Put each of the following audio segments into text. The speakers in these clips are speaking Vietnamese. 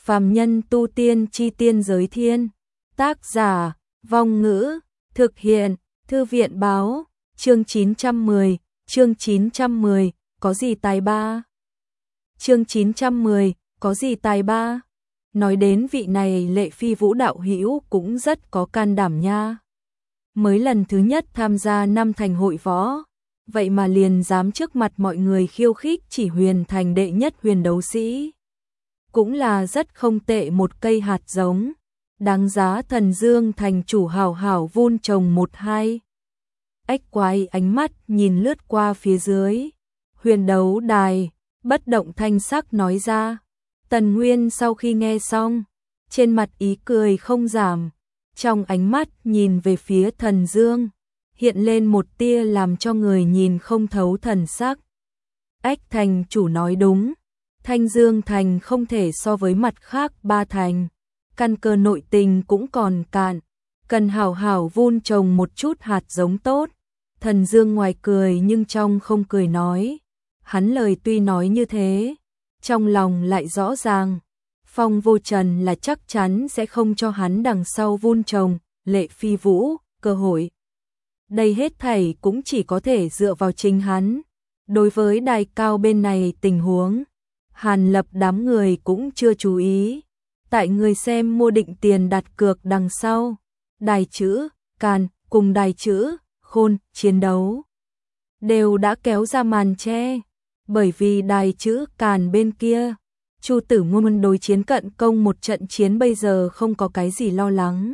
Phàm nhân tu tiên chi tiên giới thiên. Tác giả, Vong Ngữ, thực hiện, Thư viện báo, chương 910, có gì tài ba? Chương 910, có gì tài ba? Nói đến vị này Lệ Phi Vũ đạo hữu cũng rất có can đảm nha. Mới lần thứ nhất tham gia năm thành hội võ, vậy mà liền dám trước mặt mọi người khiêu khích chỉ huyền thành đệ nhất huyền đấu sĩ. Cũng là rất không tệ một cây hạt giống, đáng giá Thần Dương thành chủ hảo hảo vun trồng một hai. Ếch quái ánh mắt nhìn lướt qua phía dưới, huyền đấu đài, bất động thanh sắc nói ra. Tần Nguyên sau khi nghe xong, trên mặt ý cười không giảm, trong ánh mắt nhìn về phía Thần Dương, hiện lên một tia làm cho người nhìn không thấu thần sắc. Ếch thành chủ nói đúng, Thanh Dương thành không thể so với mặt khác ba thành, căn cơ nội tình cũng còn cạn, cần hảo hảo vun trồng một chút hạt giống tốt. Thần Dương ngoài cười nhưng trong không cười nói, hắn lời tuy nói như thế, trong lòng lại rõ ràng, Phong Vô Trần là chắc chắn sẽ không cho hắn đằng sau vun trồng, Lệ Phi Vũ, cơ hội. Đây hết thảy cũng chỉ có thể dựa vào chính hắn. Đối với đài cao bên này tình huống, Hàn Lập đám người cũng chưa chú ý. Tại người xem mua định tiền đặt cược đằng sau, đài chữ Càn cùng đài chữ Khôn chiến đấu đều đã kéo ra màn che, bởi vì đài chữ Càn bên kia, Chu Tử Ngôn đối chiến cận công một trận chiến bây giờ không có cái gì lo lắng.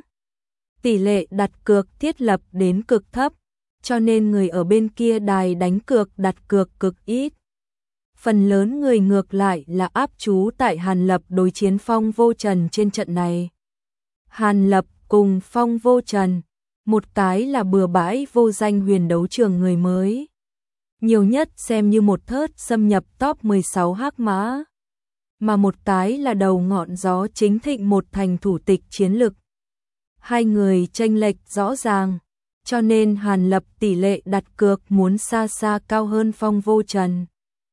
Tỷ lệ đặt cược thiết lập đến cực thấp, cho nên người ở bên kia đài đánh cược đặt cược cực ít. Phần lớn người ngược lại là áp chú tại Hàn Lập đối chiến Phong Vô Trần trên trận này. Hàn Lập cùng Phong Vô Trần, một cái là bừa bãi vô danh huyền đấu trường người mới, nhiều nhất xem như một thớt xâm nhập top 16 hắc mã, mà một cái là đầu ngọn gió chính thịnh một thành thủ tịch chiến lực. Hai người chênh lệch rõ ràng, cho nên Hàn Lập tỷ lệ đặt cược muốn xa xa cao hơn Phong Vô Trần.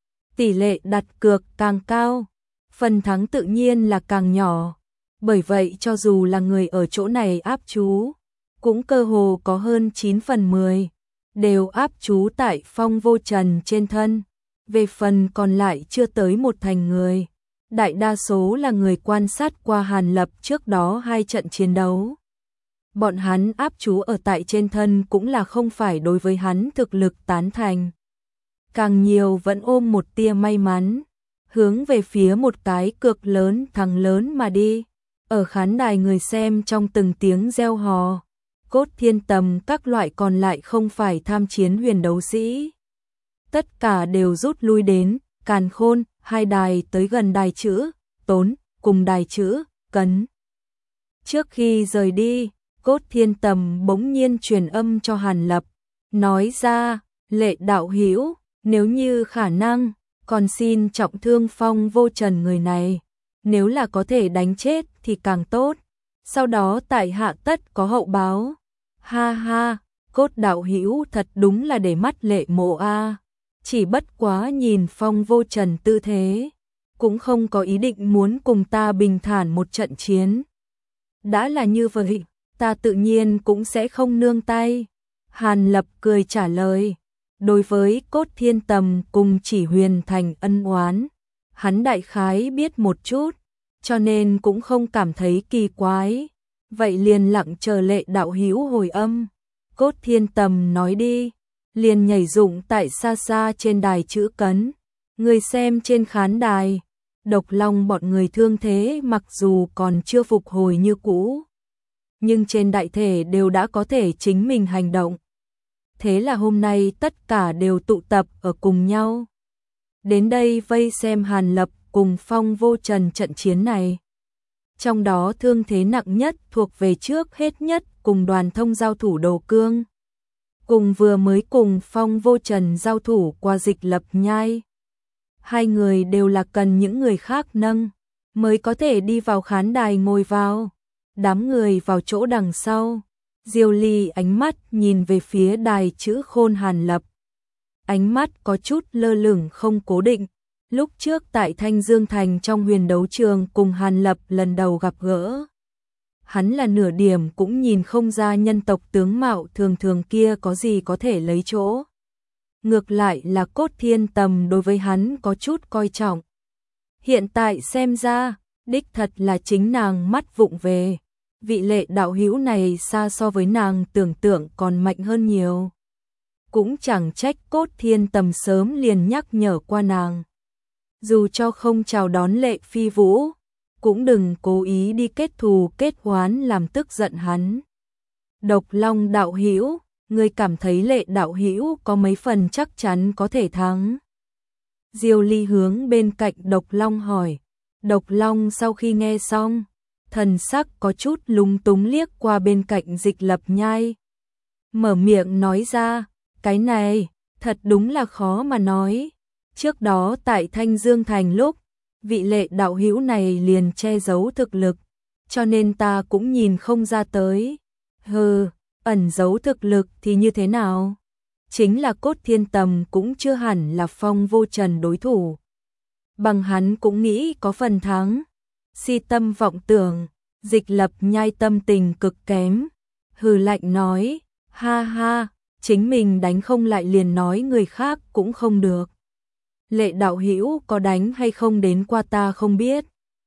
Tỷ lệ đặt cược càng cao, phần thắng tự nhiên là càng nhỏ, bởi vậy cho dù là người ở chỗ này áp chú, cũng cơ hồ có hơn 9 phần 10, đều áp chú tại Phong Vô Trần trên thân. Về phần còn lại chưa tới một thành người, đại đa số là người quan sát qua Hàn Lập trước đó hai trận chiến đấu. Bọn hắn áp chú ở tại trên thân cũng là không phải đối với hắn thực lực tán thành. Càng nhiều vẫn ôm một tia may mắn, hướng về phía một cái cược lớn thắng lớn mà đi. Ở khán đài người xem trong từng tiếng reo hò, Cốt Thiên Tầm các loại còn lại không phải tham chiến huyền đấu sĩ. Tất cả đều rút lui đến, Càn Khôn, hai đài tới gần đài chữ Tốn, cùng đài chữ Cấn. Trước khi rời đi, Cốt Thiên Tầm bỗng nhiên truyền âm cho Hàn Lập, nói ra, Lệ đạo hữu, nếu như khả năng, còn xin trọng thương Phong Vô Trần người này, nếu là có thể đánh chết thì càng tốt, sau đó tại hạ tất có hậu báo. Ha ha, Cốt đạo hữu thật đúng là để mắt Lệ mộ a. Chỉ bất quá nhìn Phong Vô Trần tư thế, cũng không có ý định muốn cùng ta bình thản một trận chiến. Đã là như vậy, ta tự nhiên cũng sẽ không nương tay. Hàn Lập cười trả lời, đối với Cốt Thiên Tầm cùng chỉ huyền thành ân oán, hắn đại khái biết một chút, cho nên cũng không cảm thấy kỳ quái. Vậy liền lặng chờ Lệ đạo hữu hồi âm. Cốt Thiên Tầm nói đi, liền nhảy dụng tại xa xa trên đài chữ Cấn. Người xem trên khán đài, Độc Long bọn người thương thế mặc dù còn chưa phục hồi như cũ, nhưng trên đại thể đều đã có thể chính mình hành động. Thế là hôm nay tất cả đều tụ tập ở cùng nhau, đến đây vây xem Hàn Lập cùng Phong Vô Trần trận chiến này. Trong đó thương thế nặng nhất thuộc về trước hết nhất cùng Đoàn Thông giao thủ Đồ Cương, cùng vừa mới cùng Phong Vô Trần giao thủ qua Dịch Lập Nhai. Hai người đều là cần những người khác nâng mới có thể đi vào khán đài ngồi vào. Đám người vào chỗ đằng sau, Diêu Ly ánh mắt nhìn về phía đài chữ Khôn Hàn Lập. Ánh mắt có chút lơ lửng không cố định, Lúc trước tại Thanh Dương Thành trong huyền đấu trường cùng Hàn Lập lần đầu gặp gỡ. Hắn là nửa điểm cũng nhìn không ra nhân tộc tướng mạo thường thường kia có gì có thể lấy chỗ. Ngược lại là Cốt Thiên Tầm đối với hắn có chút coi trọng. Hiện tại xem ra, đích thật là chính nàng mắt vụng về. Vị Lệ đạo hữu này xa so với nàng tưởng tượng còn mạnh hơn nhiều. Cũng chẳng trách Cốt Thiên Tầm sớm liền nhắc nhở qua nàng. Dù cho không chào đón Lệ Phi Vũ, cũng đừng cố ý đi kết thù kết oán làm tức giận hắn. Độc Long đạo hữu, ngươi cảm thấy Lệ đạo hữu có mấy phần chắc chắn có thể thắng? Diêu Ly hướng bên cạnh Độc Long hỏi. Độc Long sau khi nghe xong, thần sắc có chút lúng túng liếc qua bên cạnh Dịch Lập Nhai. Mở miệng nói ra, cái này, thật đúng là khó mà nói. Trước đó tại Thanh Dương Thành lúc, vị Lệ đạo hữu này liền che giấu thực lực, cho nên ta cũng nhìn không ra tới. Hừ, ẩn giấu thực lực thì như thế nào? Chính là Cốt Thiên Tầm cũng chưa hẳn là Phong Vô Trần đối thủ. Bằng hắn cũng nghĩ có phần thắng. Si tâm vọng tưởng, Dịch Lập Nhai tâm tình cực kém. Hừ lạnh nói, ha ha, chính mình đánh không lại liền nói người khác cũng không được. Lệ đạo hữu có đánh hay không đến qua ta không biết.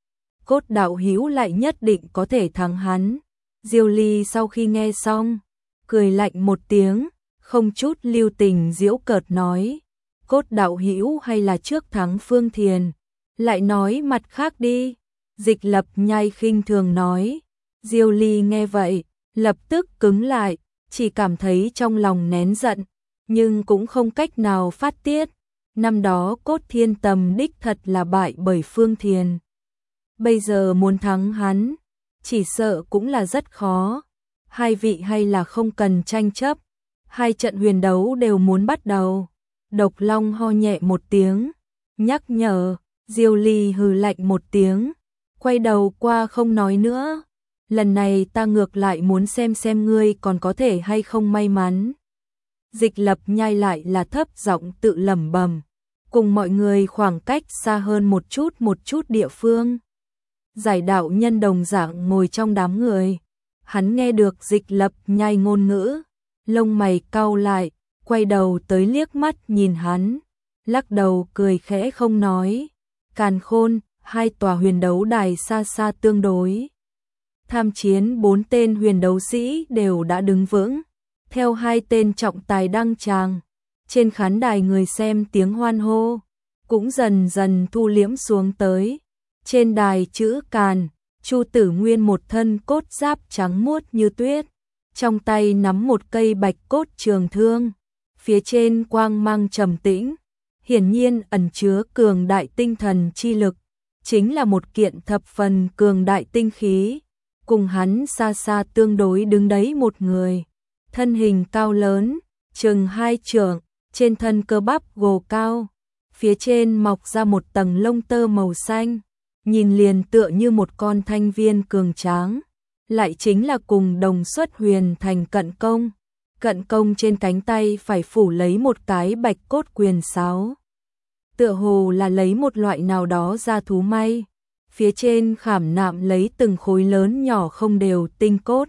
Cốt đạo hữu lại nhất định có thể thắng hắn. Diêu Ly sau khi nghe xong, cười lạnh một tiếng, không chút lưu tình giễu cợt nói, Cốt đạo hữu hay là trước thắng Phương Thiền, lại nói mặt khác đi. Dịch Lập Nhai khinh thường nói. Diêu Ly nghe vậy, lập tức cứng lại, chỉ cảm thấy trong lòng nén giận, nhưng cũng không cách nào phát tiết. Năm đó Cốt Thiên Tầm đích thật là bại bởi Phương Thiền. Bây giờ muốn thắng hắn, chỉ sợ cũng là rất khó. Hai vị hay là không cần tranh chấp, hai trận huyền đấu đều muốn bắt đầu. Độc Long ho nhẹ một tiếng, nhắc nhở. Diêu Ly hừ lạnh một tiếng, quay đầu qua không nói nữa. Lần này ta ngược lại muốn xem ngươi còn có thể hay không may mắn. Dịch Lập Nhai lại là thấp giọng tự lẩm bẩm, cùng mọi người khoảng cách xa hơn một chút địa phương. Giải đạo nhân đồng dạng ngồi trong đám người. Hắn nghe được Dịch Lập Nhai ngôn ngữ, lông mày cau lại, quay đầu tới liếc mắt nhìn hắn, lắc đầu cười khẽ không nói. Càn Khôn, hai tòa huyền đấu đài xa xa tương đối. Tham chiến 4 tên huyền đấu sĩ đều đã đứng vững, theo hai tên trọng tài đăng tràng. Trên khán đài người xem tiếng hoan hô cũng dần dần thu liễm xuống tới. Trên đài chữ Càn, Chu Tử Nguyên một thân cốt giáp trắng muốt như tuyết, trong tay nắm một cây bạch cốt trường thương, phía trên quang mang trầm tĩnh, hiển nhiên ẩn chứa cường đại tinh thần chi lực, chính là một kiện thập phần cường đại tinh khí. Cùng hắn xa xa tương đối đứng đấy một người, thân hình cao lớn, chừng 2 trượng, trên thân cơ bắp gồ cao, phía trên mọc ra một tầng lông tơ màu xanh, nhìn liền tựa như một con thanh viên cường tráng, lại chính là cùng đồng xuất huyền thành Cận Công. Cận Công trên cánh tay phải phủ lấy một cái bạch cốt quyền sáo, tựa hồ là lấy một loại nào đó ra thú may, phía trên khảm nạm lấy từng khối lớn nhỏ không đều tinh cốt.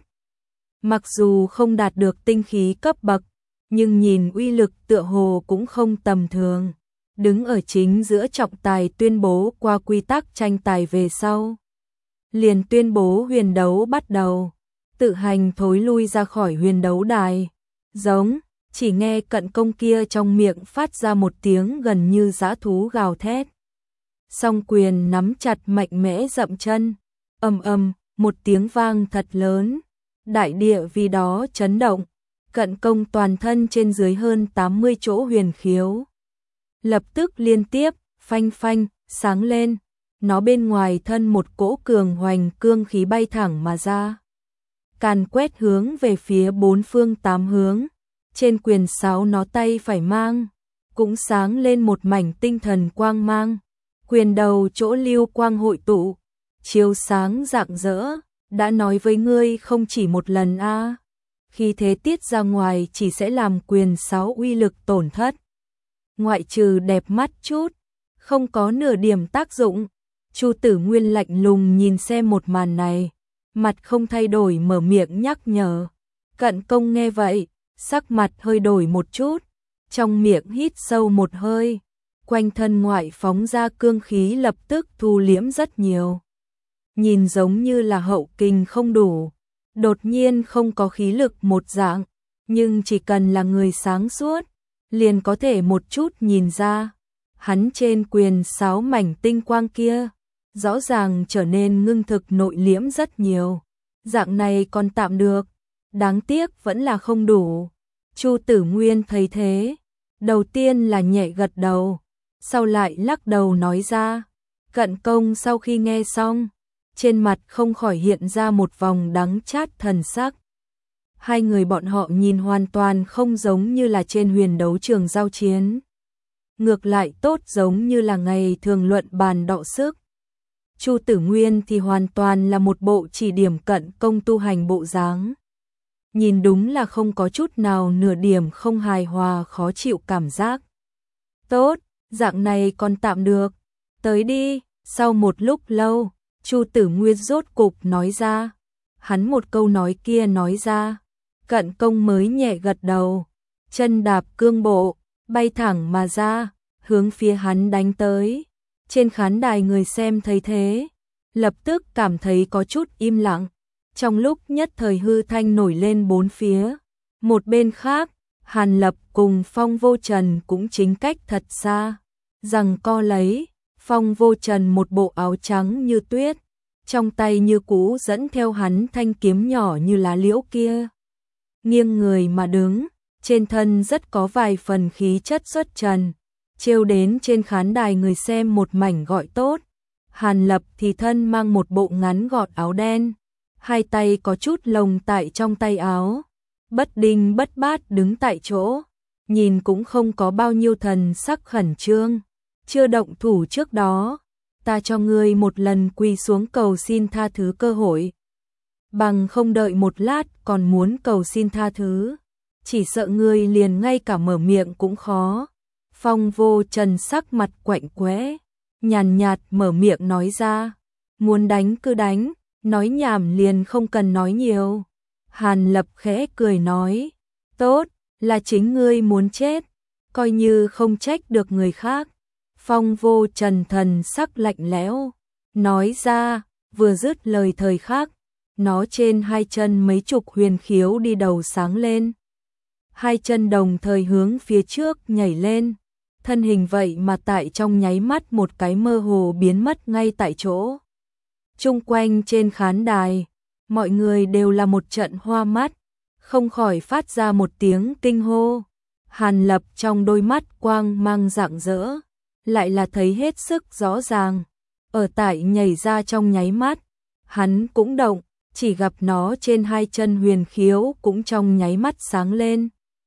Mặc dù không đạt được tinh khí cấp bậc, nhưng nhìn uy lực tựa hồ cũng không tầm thường. Đứng ở chính giữa trọng tài tuyên bố qua quy tắc tranh tài về sau, liền tuyên bố huyền đấu bắt đầu, tự hành thối lui ra khỏi huyền đấu đài. Giống, chỉ nghe Cận Công kia trong miệng phát ra một tiếng gần như dã thú gào thét. Song quyền nắm chặt mạnh mẽ dậm chân, ầm ầm, một tiếng vang thật lớn, đại địa vì đó chấn động. Cận Công toàn thân trên dưới hơn 80 chỗ huyền khiếu, lập tức liên tiếp, phanh phanh, sáng lên. Nó bên ngoài thân một cỗ cường hoành cương khí bay thẳng mà ra, càn quét hướng về phía 4 phương 8 hướng. Trên quyền sáo nó tay phải mang, cũng sáng lên một mảnh tinh thần quang mang. Quyền đầu chỗ lưu quang hội tụ, chiếu sáng rạng rỡ. Đã nói với ngươi không chỉ một lần a, khi thế tiết ra ngoài chỉ sẽ làm quyền sáo uy lực tổn thất. Ngoại trừ đẹp mắt chút, không có nửa điểm tác dụng. Chu Tử Nguyên lạnh lùng nhìn xem một màn này, mặt không thay đổi mở miệng nhắc nhở. Cận Công nghe vậy, sắc mặt hơi đổi một chút, trong miệng hít sâu một hơi, quanh thân ngoại phóng ra cương khí lập tức thu liễm rất nhiều. Nhìn giống như là hậu kình không đủ, đột nhiên không có khí lực một dạng, nhưng chỉ cần là người sáng suốt, liền có thể một chút nhìn ra. Hắn trên quyền 6 mảnh tinh quang kia, rõ ràng trở nên ngưng thực nội liễm rất nhiều. Dạng này còn tạm được, đáng tiếc vẫn là không đủ. Chu Tử Nguyên thấy thế, đầu tiên là nhẹ gật đầu, sau lại lắc đầu nói ra. Cận Công sau khi nghe xong, trên mặt không khỏi hiện ra một vòng đắng chát thần sắc. Hai người bọn họ nhìn hoàn toàn không giống như là trên huyền đấu trường giao chiến. Ngược lại tốt giống như là ngày thường luận bàn đọ sức. Chu Tử Nguyên thì hoàn toàn là một bộ chỉ điểm Cận Công tu hành bộ dáng. Nhìn đúng là không có chút nào nửa điểm không hài hòa khó chịu cảm giác. Tốt, dạng này còn tạm được. Tới đi, sau một lúc lâu, Chu Tử Nguyên rốt cục nói ra. Hắn một câu nói kia nói ra, Cận Công mới nhẹ gật đầu, chân đạp cương bộ, bay thẳng mà ra, hướng phía hắn đánh tới. Trên khán đài người xem thấy thế, lập tức cảm thấy có chút im lặng. Trong lúc nhất thời hư thanh nổi lên bốn phía. Một bên khác, Hàn Lập cùng Phong Vô Trần cũng chính cách thật xa. Rằng co lấy, Phong Vô Trần một bộ áo trắng như tuyết, trong tay như cũ dẫn theo hắn thanh kiếm nhỏ như lá liễu kia. Nghiêng người mà đứng, trên thân rất có vài phần khí chất xuất trần, trêu đến trên khán đài người xem một mảnh gọi tốt. Hàn Lập thì thân mang một bộ ngắn gọt áo đen, hai tay có chút lồng tại trong tay áo, bất đinh bất bát đứng tại chỗ, nhìn cũng không có bao nhiêu thần sắc khẩn trương. Chưa động thủ trước đó, ta cho ngươi một lần quỳ xuống cầu xin tha thứ cơ hội. Bằng không đợi một lát còn muốn cầu xin tha thứ, chỉ sợ ngươi liền ngay cả mở miệng cũng khó. Phong Vô Trần sắc mặt quạnh quẽ, nhàn nhạt mở miệng nói ra, muốn đánh cứ đánh, nói nhảm liền không cần nói nhiều. Hàn Lập khẽ cười nói, tốt, là chính ngươi muốn chết, coi như không trách được người khác. Phong Vô Trần thần sắc lạnh lẽo, nói ra, vừa dứt lời thời khắc, nó trên hai chân mấy chục huyền khiếu đi đầu sáng lên. Hai chân đồng thời hướng phía trước nhảy lên, thân hình vậy mà tại trong nháy mắt một cái mơ hồ biến mất ngay tại chỗ. Chung quanh trên khán đài, mọi người đều là một trận hoa mắt, không khỏi phát ra một tiếng kinh hô. Hàn Lập trong đôi mắt quang mang rạng rỡ, lại là thấy hết sức rõ ràng. Ở tại nhảy ra trong nháy mắt, hắn cũng động, chỉ gặp nó trên hai chân huyền khiếu cũng trong nháy mắt sáng lên.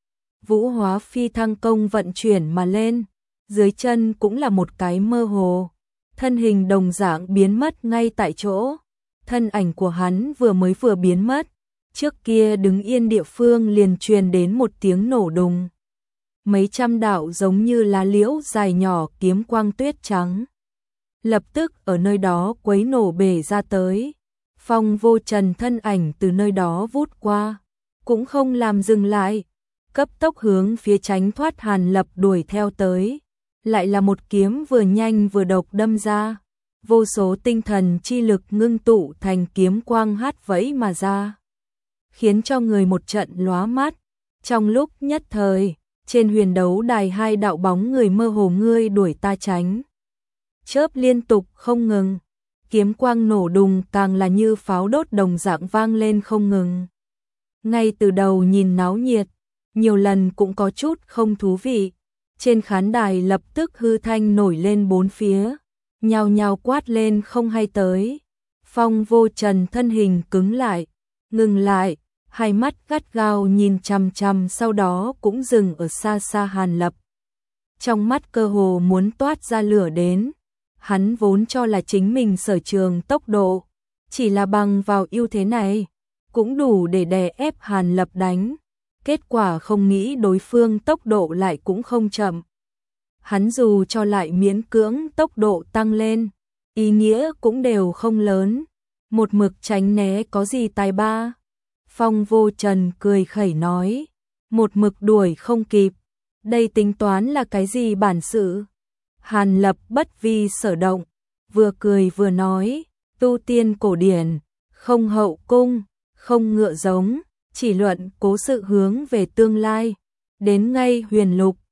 Vũ Hóa Phi Thăng công vận chuyển mà lên, dưới chân cũng là một cái mơ hồ, thân hình đồng dạng biến mất ngay tại chỗ. Thân ảnh của hắn vừa biến mất, trước kia đứng yên địa phương liền truyền đến một tiếng nổ đùng. Mấy trăm đạo giống như lá liễu dài nhỏ kiếm quang tuyết trắng, lập tức ở nơi đó quấy nổ bể ra tới. Phong Vô Trần thân ảnh từ nơi đó vút qua, cũng không làm dừng lại, cấp tốc hướng phía tránh thoát Hàn Lập đuổi theo tới. Lại là một kiếm vừa nhanh vừa độc đâm ra, vô số tinh thần chi lực ngưng tụ thành kiếm quang hát vẫy mà ra, khiến cho người một trận lóa mắt. Trong lúc nhất thời, trên huyền đấu đài hai đạo bóng người mơ hồ ngươi đuổi ta tránh, chớp liên tục không ngừng, kiếm quang nổ đùng càng là như pháo đốt đồng dạng vang lên không ngừng. Ngay từ đầu nhìn náo nhiệt, nhiều lần cũng có chút không thú vị. Trên khán đài lập tức hư thanh nổi lên bốn phía, nhao nhao quát lên không hay tới. Phong Vô Trần thân hình cứng lại, ngừng lại, hai mắt gắt gao nhìn chằm chằm, sau đó cũng dừng ở xa xa Hàn Lập. Trong mắt cơ hồ muốn toát ra lửa đến, hắn vốn cho là chính mình sở trường tốc độ, chỉ là bằng vào ưu thế này, cũng đủ để đè ép Hàn Lập đánh. Kết quả không nghĩ đối phương tốc độ lại cũng không chậm. hắn dù cho lại miễn cưỡng tốc độ tăng lên, ý nghĩa cũng đều không lớn, một mực tránh né có gì tài ba. Phong Vô Trần cười khẩy nói, một mực đuổi không kịp, đây tính toán là cái gì bản sự? Hàn Lập bất vi sở động, vừa cười vừa nói, tu tiên cổ điển, không hậu cung, không ngựa giống, chỉ luận cố sự hướng về tương lai, đến ngay huyền lục,